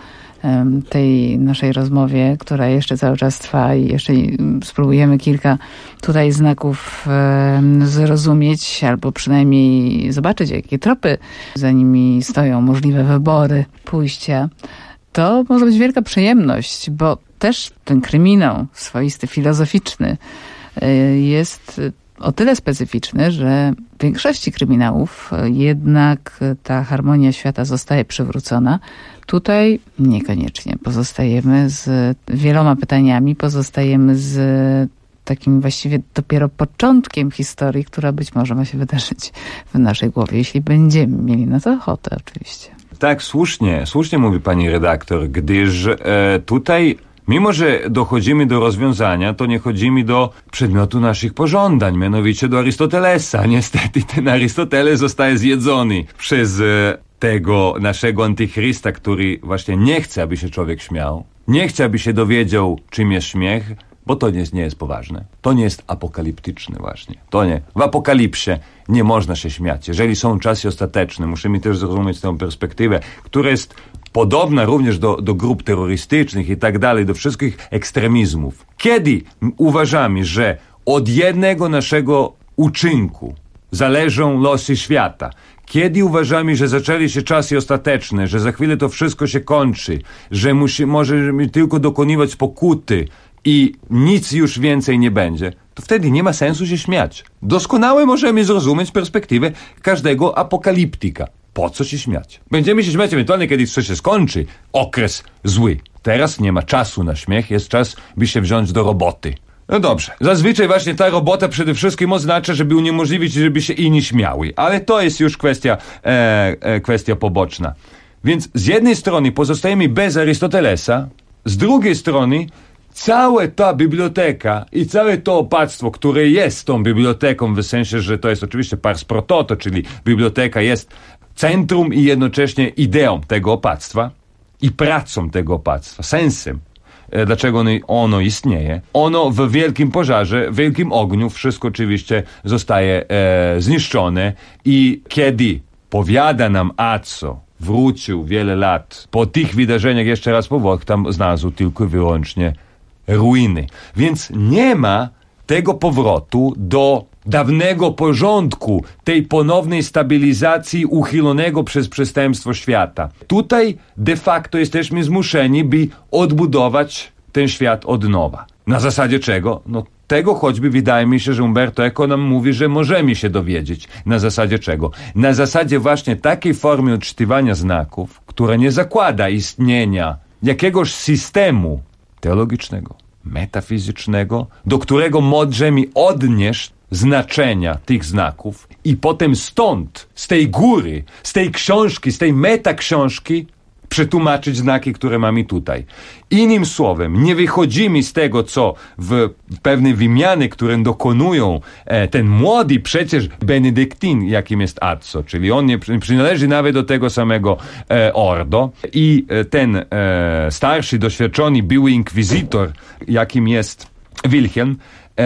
tej naszej rozmowie, która jeszcze cały czas trwa i jeszcze spróbujemy kilka tutaj znaków zrozumieć, albo przynajmniej zobaczyć, jakie tropy za nimi stoją, możliwe wybory pójścia. To może być wielka przyjemność, bo też ten kryminał swoisty, filozoficzny jest o tyle specyficzny, że w większości kryminałów jednak ta harmonia świata zostaje przywrócona. Tutaj niekoniecznie. Pozostajemy z wieloma pytaniami, pozostajemy z takim właściwie dopiero początkiem historii, która być może ma się wydarzyć w naszej głowie, jeśli będziemy mieli na to ochotę oczywiście. Tak, słusznie mówi pani redaktor, gdyż tutaj, mimo że dochodzimy do rozwiązania, to nie chodzimy do przedmiotu naszych pożądań, mianowicie do Arystotelesa. Niestety ten Arystoteles zostaje zjedzony przez tego naszego antychrysta, który właśnie nie chce, aby się człowiek śmiał, nie chce, aby się dowiedział, czym jest śmiech, bo to nie jest poważne. To nie jest apokaliptyczne właśnie. To nie. W apokalipsie nie można się śmiać. Jeżeli są czasy ostateczne, musimy też zrozumieć tę perspektywę, która jest podobna również do grup terrorystycznych i tak dalej, do wszystkich ekstremizmów. Kiedy uważamy, że od jednego naszego uczynku zależą losy świata, Kiedy uważamy, że zaczęli się czasy ostateczne, że za chwilę to wszystko się kończy, że możemy tylko dokonywać pokuty i nic już więcej nie będzie, to wtedy nie ma sensu się śmiać. Doskonale możemy zrozumieć perspektywę każdego apokaliptyka. Po co się śmiać? Będziemy się śmiać ewentualnie, kiedy coś się skończy. Okres zły. Teraz nie ma czasu na śmiech, jest czas, by się wziąć do roboty. No dobrze, zazwyczaj właśnie ta robota przede wszystkim oznacza, żeby uniemożliwić, żeby się inni śmiały, ale to jest już kwestia poboczna. Więc z jednej strony pozostajemy bez Arystotelesa, z drugiej strony cała ta biblioteka i całe to opactwo, które jest tą biblioteką, w sensie, że to jest oczywiście pars pro toto, czyli biblioteka jest centrum i jednocześnie ideą tego opactwa i pracą tego opactwa, sensem. Dlaczego ono istnieje? Ono w wielkim pożarze, w wielkim ogniu, wszystko oczywiście zostaje zniszczone i kiedy powiada nam Azzo, wrócił wiele lat po tych wydarzeniach, jeszcze raz po Włoch, tam znalazł tylko i wyłącznie ruiny. Więc nie ma tego powrotu do dawnego porządku, tej ponownej stabilizacji uchylonego przez przestępstwo świata. Tutaj de facto jesteśmy zmuszeni, by odbudować ten świat od nowa. Na zasadzie czego? No tego choćby wydaje mi się, że Umberto Eco nam mówi, że możemy się dowiedzieć. Na zasadzie czego? Na zasadzie właśnie takiej formy odczytywania znaków, która nie zakłada istnienia jakiegoś systemu teologicznego, metafizycznego, do którego możemy odnieść znaczenia tych znaków i potem stąd, z tej góry, z tej książki, z tej metaksiążki przetłumaczyć znaki, które mamy tutaj. Innym słowem, nie wychodzimy z tego, co w pewnej wymiany, które dokonują ten młody przecież benedyktyn, jakim jest Azzo, czyli on nie przynależy nawet do tego samego ordo i ten starszy, doświadczony, były inkwizytor, jakim jest Wilhelm,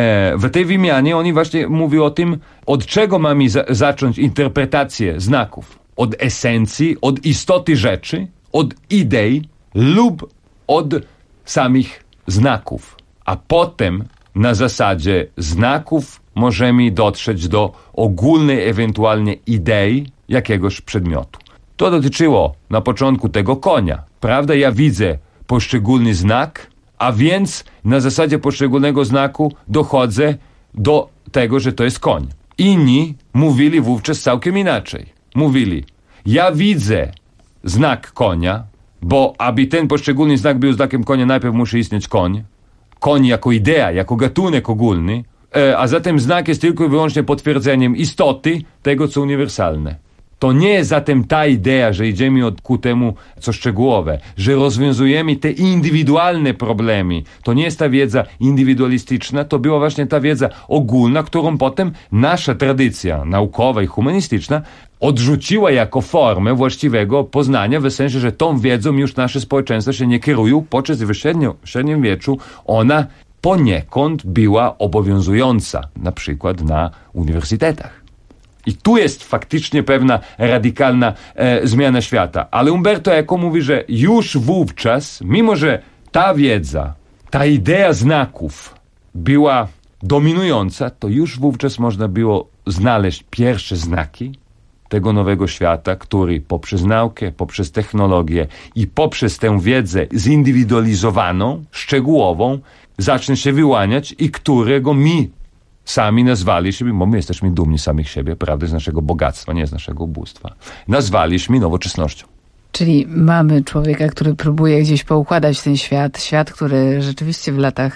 w tej wymianie oni właśnie mówią o tym, od czego mamy zacząć interpretację znaków. Od esencji, od istoty rzeczy, od idei lub od samych znaków. A potem na zasadzie znaków możemy dotrzeć do ogólnej ewentualnie idei jakiegoś przedmiotu. To dotyczyło na początku tego konia. Prawda? Ja widzę poszczególny znak, a więc na zasadzie poszczególnego znaku dochodzę do tego, że to jest koń. Inni mówili wówczas całkiem inaczej. Mówili, ja widzę znak konia, bo aby ten poszczególny znak był znakiem konia, najpierw musi istnieć koń. Koń jako idea, jako gatunek ogólny, a zatem znak jest tylko i wyłącznie potwierdzeniem istoty tego, co uniwersalne. To nie jest zatem ta idea, że idziemy ku temu, co szczegółowe, że rozwiązujemy te indywidualne problemy. To nie jest ta wiedza indywidualistyczna, to była właśnie ta wiedza ogólna, którą potem nasza tradycja naukowa i humanistyczna odrzuciła jako formę właściwego poznania, w sensie, że tą wiedzą już nasze społeczeństwa się nie kierują, podczas w średniowieczu ona poniekąd była obowiązująca, na przykład na uniwersytetach. I tu jest faktycznie pewna radykalna zmiana świata. Ale Umberto Eco mówi, że już wówczas, mimo że ta wiedza, ta idea znaków była dominująca, to już wówczas można było znaleźć pierwsze znaki tego nowego świata, który poprzez naukę, poprzez technologię i poprzez tę wiedzę zindywidualizowaną, szczegółową, zacznie się wyłaniać i którego my sami nazwaliśmy, bo my jesteśmy dumni samych siebie, prawda, z naszego bogactwa, nie z naszego ubóstwa. Nazwaliśmy nowoczesnością. Czyli mamy człowieka, który próbuje gdzieś poukładać ten świat, który rzeczywiście w latach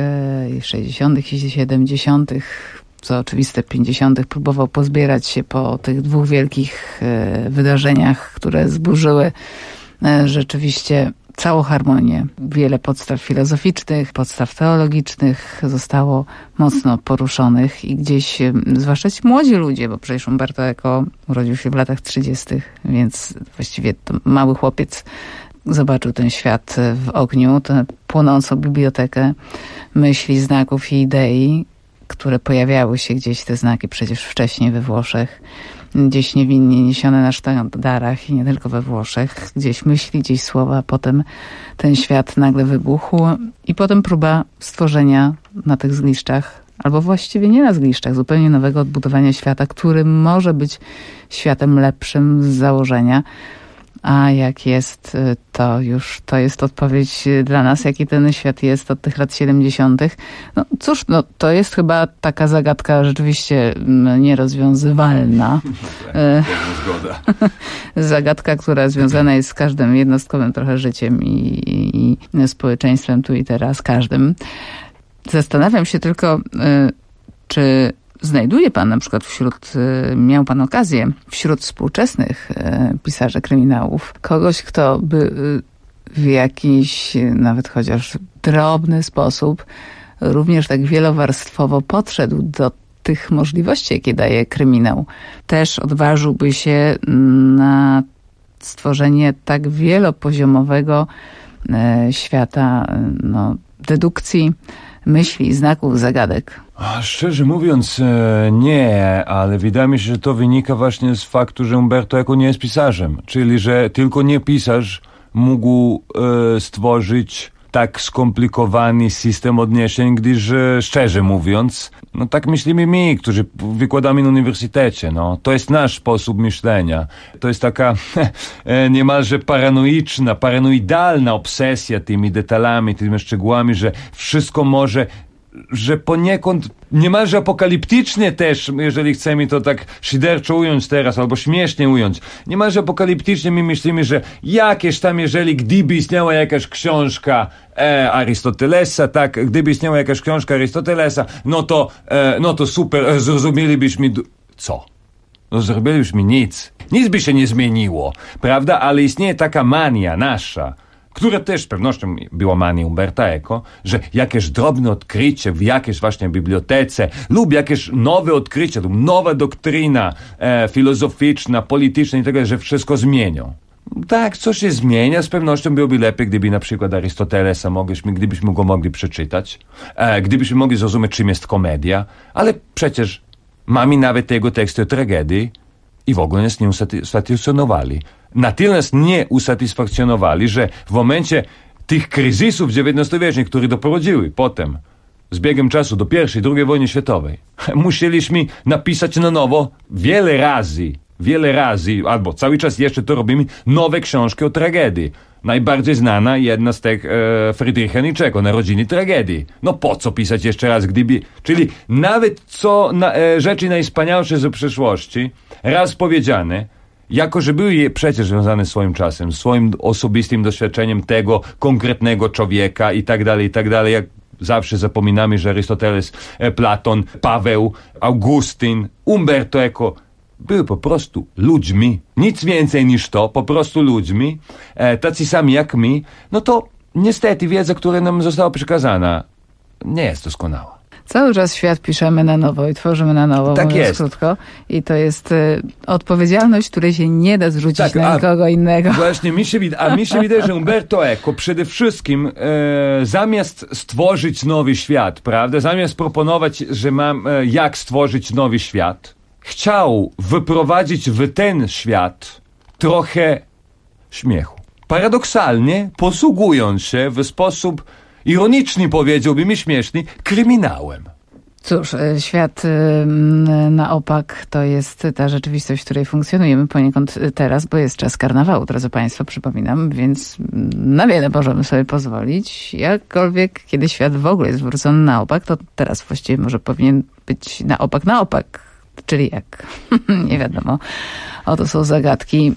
60. i 70., co oczywiste 50., próbował pozbierać się po tych dwóch wielkich wydarzeniach, które zburzyły rzeczywiście całą harmonię. Wiele podstaw filozoficznych, podstaw teologicznych zostało mocno poruszonych i gdzieś, zwłaszcza ci młodzi ludzie, bo przecież Umberto Eco urodził się w latach 30., więc właściwie to mały chłopiec zobaczył ten świat w ogniu, tę płonącą bibliotekę myśli, znaków i idei, które pojawiały się gdzieś, te znaki przecież wcześniej we Włoszech, gdzieś niewinnie niesione na sztandarach i nie tylko we Włoszech, gdzieś myśli, gdzieś słowa, potem ten świat nagle wybuchł i potem próba stworzenia na tych zgliszczach albo właściwie nie na zgliszczach, zupełnie nowego odbudowania świata, który może być światem lepszym z założenia. A jak jest, to jest odpowiedź dla nas, jaki ten świat jest od tych lat 70. No cóż, to jest chyba taka zagadka rzeczywiście nierozwiązywalna. Zgoda. Zagadka, która związana jest z każdym jednostkowym trochę życiem i społeczeństwem tu i teraz, każdym. Zastanawiam się tylko, czy znajduje pan na przykład miał pan okazję wśród współczesnych pisarzy kryminałów kogoś, kto by w jakiś, nawet chociaż drobny sposób, również tak wielowarstwowo podszedł do tych możliwości, jakie daje kryminał. Też odważyłby się na stworzenie tak wielopoziomowego świata dedukcji, myśli, znaków, zagadek. Szczerze mówiąc, nie, ale wydaje mi się, że to wynika właśnie z faktu, że Umberto Eco nie jest pisarzem. Czyli, że tylko nie pisarz mógł stworzyć tak skomplikowany system odniesień, gdyż, szczerze mówiąc, tak myślimy my, którzy wykładamy na uniwersytecie. To jest nasz sposób myślenia. To jest taka niemalże paranoidalna obsesja tymi detalami, tymi szczegółami, że wszystko może, że poniekąd niemalże apokaliptycznie też, jeżeli chcemy to tak szyderczo ująć teraz, albo śmiesznie ująć, niemalże apokaliptycznie my myślimy, że gdyby istniała jakaś książka Arystotelesa, tak, gdyby istniała jakaś książka Arystotelesa, no to super, zrozumielibyśmy co? Zrobilibyśmy nic. Nic by się nie zmieniło, prawda? Ale istnieje taka mania nasza, która też z pewnością była mania Umberta Eco, że jakieś drobne odkrycie w jakiejś właśnie bibliotece lub jakieś nowe odkrycie lub nowa doktryna filozoficzna, polityczna i tak dalej, że wszystko zmienią. Tak, co się zmienia, z pewnością byłoby lepiej, gdyby na przykład Arystotelesa gdybyśmy go mogli przeczytać, gdybyśmy mogli zrozumieć, czym jest komedia, ale przecież mamy nawet tego tekstu o tragedii i w ogóle nas nie usatysfakcjonowali. Na tyle nas nie usatysfakcjonowali, że w momencie tych kryzysów XIX-wiecznych, które doprowadziły potem, z biegiem czasu do I i II wojny światowej, musieliśmy napisać na nowo wiele razy, albo cały czas jeszcze to robimy, nowe książki o tragedii. Najbardziej znana jedna z tych Friedricha Nietzschego, Narodziny tragedii. Po co pisać jeszcze raz, Czyli nawet rzeczy najwspanialsze ze przeszłości, raz powiedziane, jako że były przecież związane z swoim czasem, swoim osobistym doświadczeniem tego konkretnego człowieka i tak dalej, jak zawsze zapominamy, że Arystoteles, Platon, Paweł, Augustyn, Umberto Eco były po prostu ludźmi, nic więcej niż to, po prostu ludźmi, tacy sami jak my, to niestety wiedza, która nam została przekazana, nie jest doskonała. Cały czas świat piszemy na nowo i tworzymy na nowo, tak mówiąc jest. Krótko. I to jest odpowiedzialność, której się nie da zrzucić na nikogo innego. Właśnie, mi się wydaje, że Umberto Eco przede wszystkim zamiast stworzyć nowy świat, prawda, zamiast proponować, że jak stworzyć nowy świat, chciał wyprowadzić w ten świat trochę śmiechu. Paradoksalnie posługując się w sposób ironiczny, powiedziałbym i śmieszny, kryminałem. Cóż, świat na opak to jest ta rzeczywistość, w której funkcjonujemy poniekąd teraz, bo jest czas karnawału, drodzy Państwo, przypominam, więc na wiele możemy sobie pozwolić. Jakkolwiek, kiedy świat w ogóle jest zwrócony na opak, to teraz właściwie może powinien być na opak. Czyli jak? Nie wiadomo. Oto są zagadki.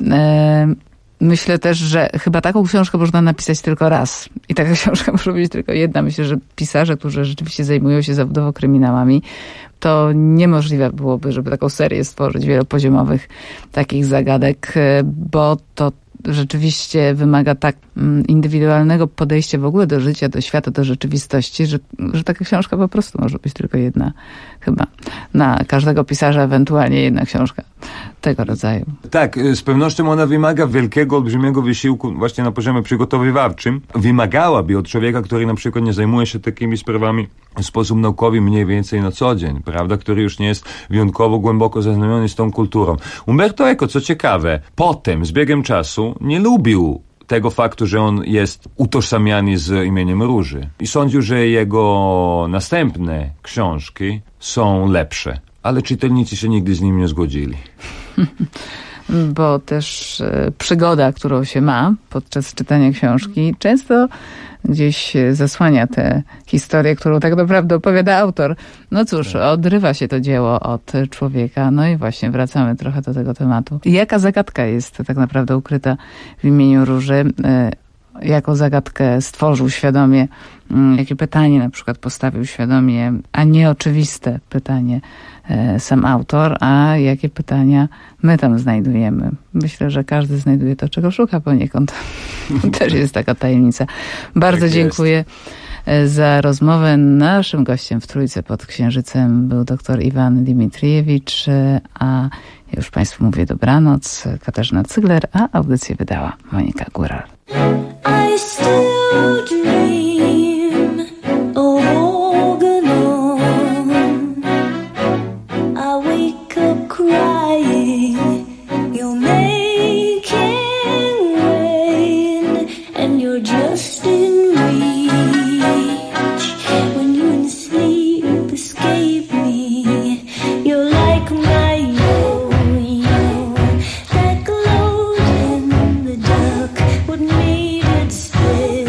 Myślę też, że chyba taką książkę można napisać tylko raz. I taka książka może być tylko jedna. Myślę, że pisarze, którzy rzeczywiście zajmują się zawodowo kryminałami, to niemożliwe byłoby, żeby taką serię stworzyć wielopoziomowych takich zagadek, bo to rzeczywiście wymaga tak indywidualnego podejścia w ogóle do życia, do świata, do rzeczywistości, że taka książka po prostu może być tylko jedna chyba. Na każdego pisarza ewentualnie jedna książka tego rodzaju. Tak, z pewnością ona wymaga wielkiego, olbrzymiego wysiłku właśnie na poziomie przygotowywawczym. Wymagałaby od człowieka, który na przykład nie zajmuje się takimi sprawami w sposób naukowy mniej więcej na co dzień, prawda, który już nie jest wyjątkowo głęboko zaznajomiony z tą kulturą. Umberto Eco, co ciekawe, potem z biegiem czasu nie lubił tego faktu, że on jest utożsamiany z imieniem Róży. I sądził, że jego następne książki są lepsze. Ale czytelnicy się nigdy z nim nie zgodzili. Bo też przygoda, którą się ma podczas czytania książki, często gdzieś zasłania tę historię, którą tak naprawdę opowiada autor. No cóż, odrywa się to dzieło od człowieka. No i właśnie wracamy trochę do tego tematu. Jaka zagadka jest tak naprawdę ukryta w imieniu Róży? Jaką zagadkę stworzył świadomie? Jakie pytanie na przykład postawił świadomie, a nieoczywiste pytanie sam autor, a jakie pytania my tam znajdujemy? Myślę, że każdy znajduje to, czego szuka poniekąd. Też jest taka tajemnica. Bardzo tak dziękuję za rozmowę. Naszym gościem w Trójce pod Księżycem był dr Iwan Dimitriewicz, a ja już Państwu mówię dobranoc. Katarzyna Cygler, a audycję wydała Monika Góral. I still dream of Organon. I wake up crying, you're making rain, and you're just in reach. When you in sleep escape me, you're like my yo-yo, that glowed in the dark. What made it split?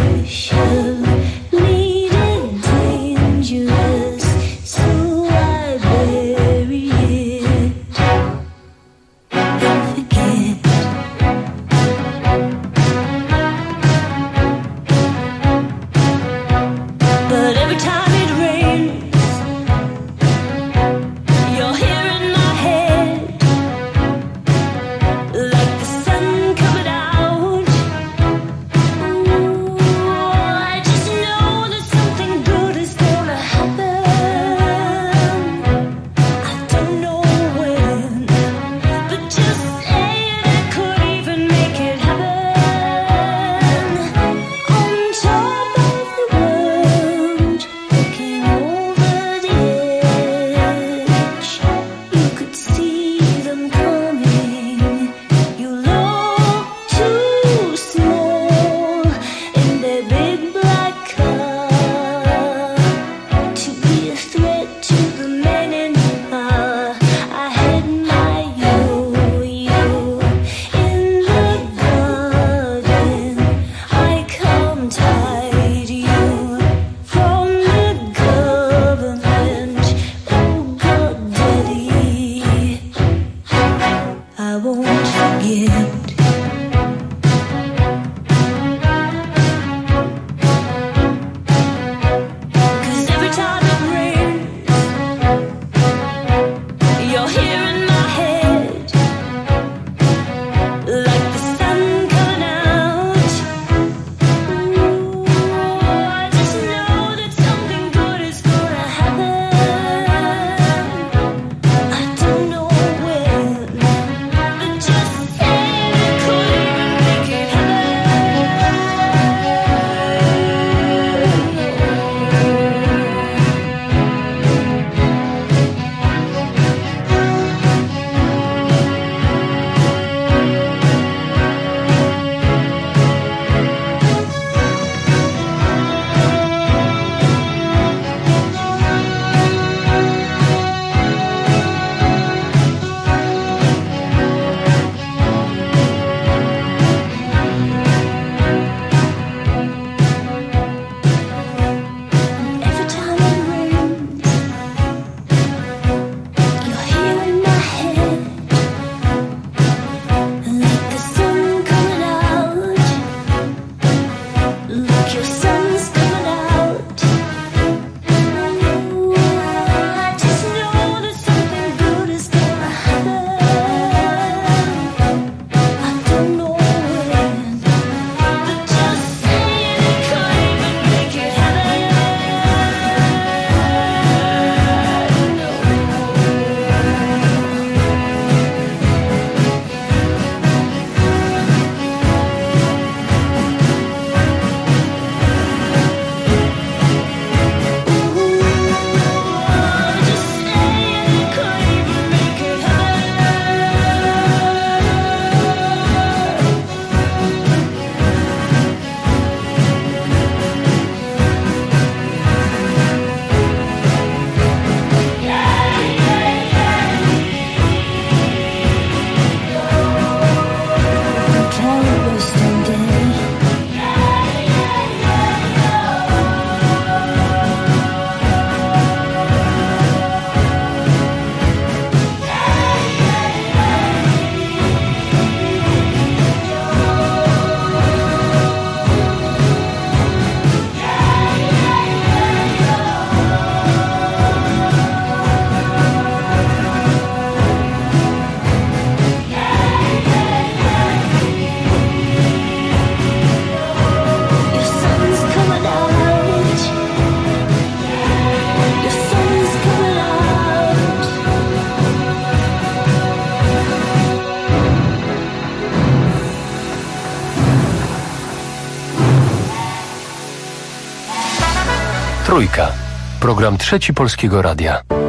Trójka. Program Trzeci Polskiego Radia.